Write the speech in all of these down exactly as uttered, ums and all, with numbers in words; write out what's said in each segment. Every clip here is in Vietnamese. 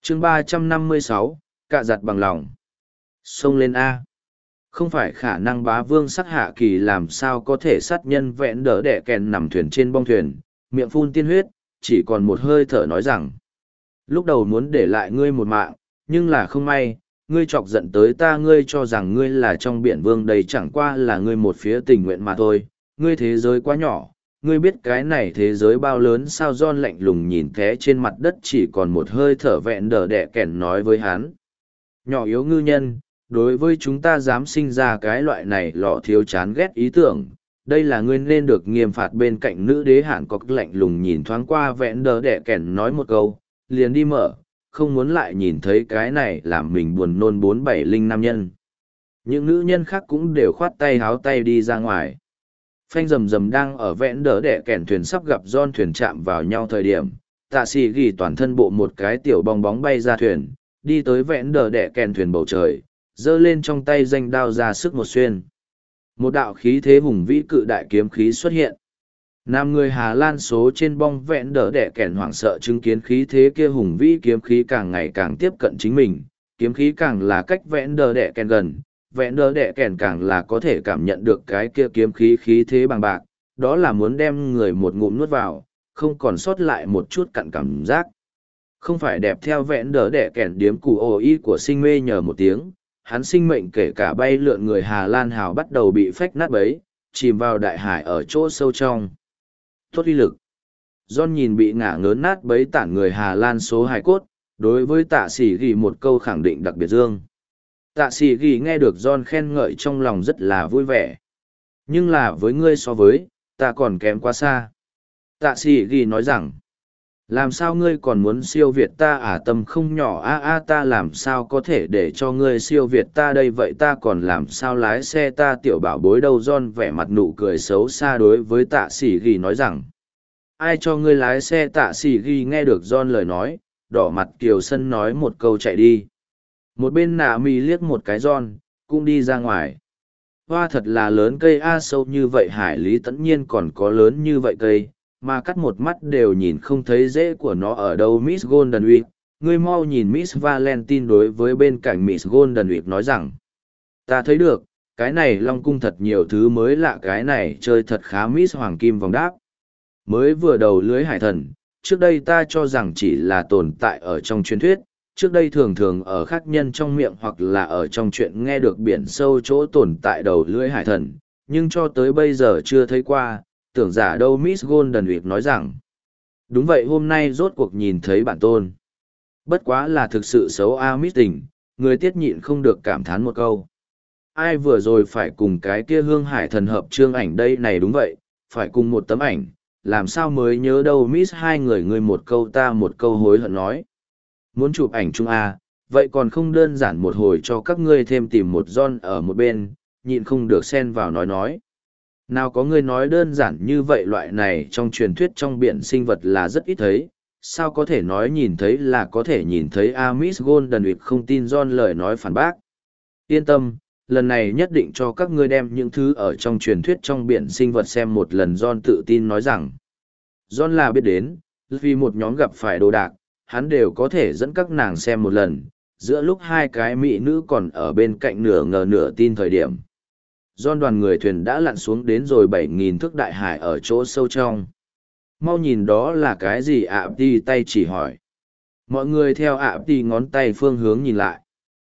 chương ba trăm năm mươi sáu, cạ giặt bằng lòng. Xông lên A. Không phải khả năng bá vương sắc hạ kỳ làm sao có thể sát nhân vẹn đỡ đẻ kèn nằm thuyền trên bong thuyền, miệng phun tiên huyết, chỉ còn một hơi thở nói rằng. Lúc đầu muốn để lại ngươi một mạng, nhưng là không may, ngươi chọc giận tới ta, ngươi cho rằng ngươi là trong biển vương đây chẳng qua là ngươi một phía tình nguyện mà thôi, ngươi thế giới quá nhỏ, ngươi biết cái này thế giới bao lớn sao? John lạnh lùng nhìn té trên mặt đất chỉ còn một hơi thở vẹn đờ đẻ kèn nói với hắn. Nhỏ yếu ngư nhân, đối với chúng ta dám sinh ra cái loại này lọ thiếu chán ghét ý tưởng, đây là ngươi nên được nghiêm phạt. Bên cạnh nữ đế Hàn có lạnh lùng nhìn thoáng qua vẹn đờ đẻ kèn nói một câu, liền đi mở, không muốn lại nhìn thấy cái này làm mình buồn nôn bốn bảy linh nam nhân. Những nữ nhân khác cũng đều khoát tay háo tay đi ra ngoài. Phanh rầm rầm đang ở vẽn đỡ đẻ kèn thuyền sắp gặp John thuyền chạm vào nhau thời điểm, tạ sĩ ghi toàn thân bộ một cái tiểu bong bóng bay ra thuyền, đi tới vẽn đỡ đẻ kèn thuyền bầu trời, giơ lên trong tay danh đao ra sức một xuyên. Một đạo khí thế hùng vĩ cự đại kiếm khí xuất hiện. Nam người Hà Lan số trên bong vẽn đỡ đẻ kèn hoảng sợ chứng kiến khí thế kia hùng vĩ kiếm khí càng ngày càng tiếp cận chính mình, kiếm khí càng là cách vẽn đỡ đẻ kèn gần. Vẹn đỡ đẻ kèn càng là có thể cảm nhận được cái kia kiếm khí khí thế bằng bạc, đó là muốn đem người một ngụm nuốt vào, không còn sót lại một chút cặn cảm giác. Không phải đẹp theo vẹn đỡ đẻ kèn điếm củ ồ y của sinh mê nhờ một tiếng, hắn sinh mệnh kể cả bay lượn người Hà Lan hào bắt đầu bị phách nát bấy, chìm vào đại hải ở chỗ sâu trong. Tốt uy lực. John nhìn bị ngã ngớn nát bấy tản người Hà Lan số hài cốt, đối với tạ sĩ ghi một câu khẳng định đặc biệt dương. Tạ sĩ ghi nghe được John khen ngợi trong lòng rất là vui vẻ. Nhưng là với ngươi so với, ta còn kém quá xa. Tạ sĩ ghi nói rằng, làm sao ngươi còn muốn siêu việt ta à? Tâm không nhỏ a a ta làm sao có thể để cho ngươi siêu việt ta đây, vậy ta còn làm sao lái xe ta tiểu bảo bối đâu? John vẻ mặt nụ cười xấu xa đối với tạ sĩ ghi nói rằng, ai cho ngươi lái xe? Tạ sĩ ghi nghe được John lời nói, đỏ mặt kiều sân nói một câu chạy đi. Một bên nạ mi liếc một cái John, cũng đi ra ngoài. Hoa thật là lớn cây a, sâu như vậy hải lý tất nhiên còn có lớn như vậy cây, mà cắt một mắt đều nhìn không thấy rễ của nó ở đâu. Miss Golden Week, ngươi mau nhìn. Miss Valentine đối với bên cạnh Miss Golden Week nói rằng, ta thấy được, cái này Long Cung thật nhiều thứ mới lạ, cái này chơi thật khá. Miss Hoàng Kim vòng đáp, mới vừa đầu lưới hải thần, trước đây ta cho rằng chỉ là tồn tại ở trong truyền thuyết, trước đây thường thường ở khác nhân trong miệng hoặc là ở trong chuyện nghe được biển sâu chỗ tồn tại đầu lưỡi hải thần, nhưng cho tới bây giờ chưa thấy qua, tưởng giả đâu. Miss Golden Week nói rằng, đúng vậy, hôm nay rốt cuộc nhìn thấy bản tôn. Bất quá là thực sự xấu a. Miss Tình, người tiết nhịn không được cảm thán một câu. Ai vừa rồi phải cùng cái kia hương hải thần hợp trương ảnh đây này? Đúng vậy, phải cùng một tấm ảnh, làm sao mới nhớ đâu. Miss hai người ngươi một câu ta một câu hối hận nói. Muốn chụp ảnh chung à, vậy còn không đơn giản một hồi cho các ngươi thêm tìm một John ở một bên, nhịn không được xen vào nói nói. Nào có ngươi nói đơn giản như vậy, loại này trong truyền thuyết trong biển sinh vật là rất ít thấy, sao có thể nói nhìn thấy là có thể nhìn thấy a? Miss Golden Week không tin John lời nói phản bác. Yên tâm, lần này nhất định cho các ngươi đem những thứ ở trong truyền thuyết trong biển sinh vật xem một lần. John tự tin nói rằng, John là biết đến, vì một nhóm gặp phải đồ đạc, hắn đều có thể dẫn các nàng xem một lần, giữa lúc hai cái mỹ nữ còn ở bên cạnh nửa ngờ nửa tin thời điểm. John đoàn người thuyền đã lặn xuống đến rồi bảy nghìn thước đại hải ở chỗ sâu trong. Mau nhìn đó là cái gì ạ? À, đi tay chỉ hỏi. Mọi người theo ạ à, đi ngón tay phương hướng nhìn lại.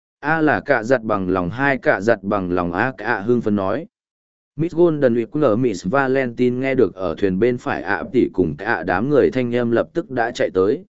A là cạ giặt bằng lòng, hai cạ giặt bằng lòng a. Cạ hương phấn nói. Miss Golden Week ngờ Miss Valentine nghe được ở thuyền bên phải ạ tỷ cùng cả đám người thanh em lập tức đã chạy tới.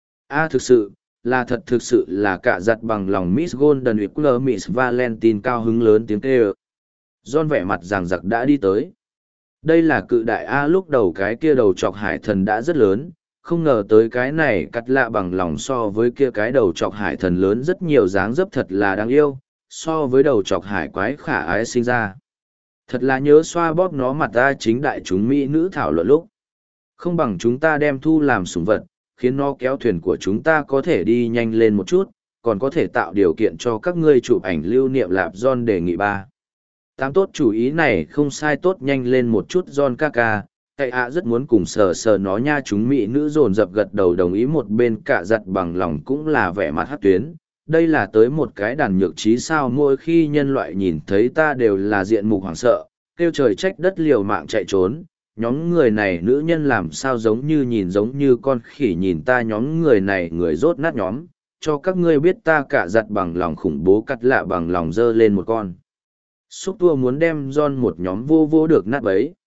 A thực sự, là thật thực sự là cạ giặt bằng lòng. Miss Golden Week ngờ Miss Valentine cao hứng lớn tiếng kêu. John vẻ mặt ràng giặc đã đi tới. Đây là cự đại A, lúc đầu cái kia đầu chọc hải thần đã rất lớn, không ngờ tới cái này cắt lạ bằng lòng so với kia cái đầu chọc hải thần lớn rất nhiều, dáng dấp thật là đáng yêu, so với đầu chọc hải quái khả ái sinh ra. Thật là nhớ xoa bóp nó mặt ta. Chính đại chúng mỹ nữ thảo luận lúc. Không bằng chúng ta đem thu làm sủng vật, khiến nó kéo thuyền của chúng ta có thể đi nhanh lên một chút, còn có thể tạo điều kiện cho các ngươi chụp ảnh lưu niệm. Lạp John đề nghị ba. Tám tốt chủ ý này không sai, tốt nhanh lên một chút John ca ca, Cậy ạ rất muốn cùng sờ sờ nó nha, chúng mỹ nữ dồn dập gật đầu đồng ý, một bên cả giặt bằng lòng cũng là vẻ mặt hát tuyến. Đây là tới một cái đàn nhược trí sao, mỗi khi nhân loại nhìn thấy ta đều là diện mục hoảng sợ, kêu trời trách đất liều mạng chạy trốn. Nhóm người này nữ nhân làm sao giống như nhìn giống như con khỉ nhìn ta, nhóm người này người rốt nát nhóm, cho các ngươi biết ta cả giặt bằng lòng khủng bố cắt lạ bằng lòng dơ lên một con xúc tua muốn đem John một nhóm vô vô được nát bấy.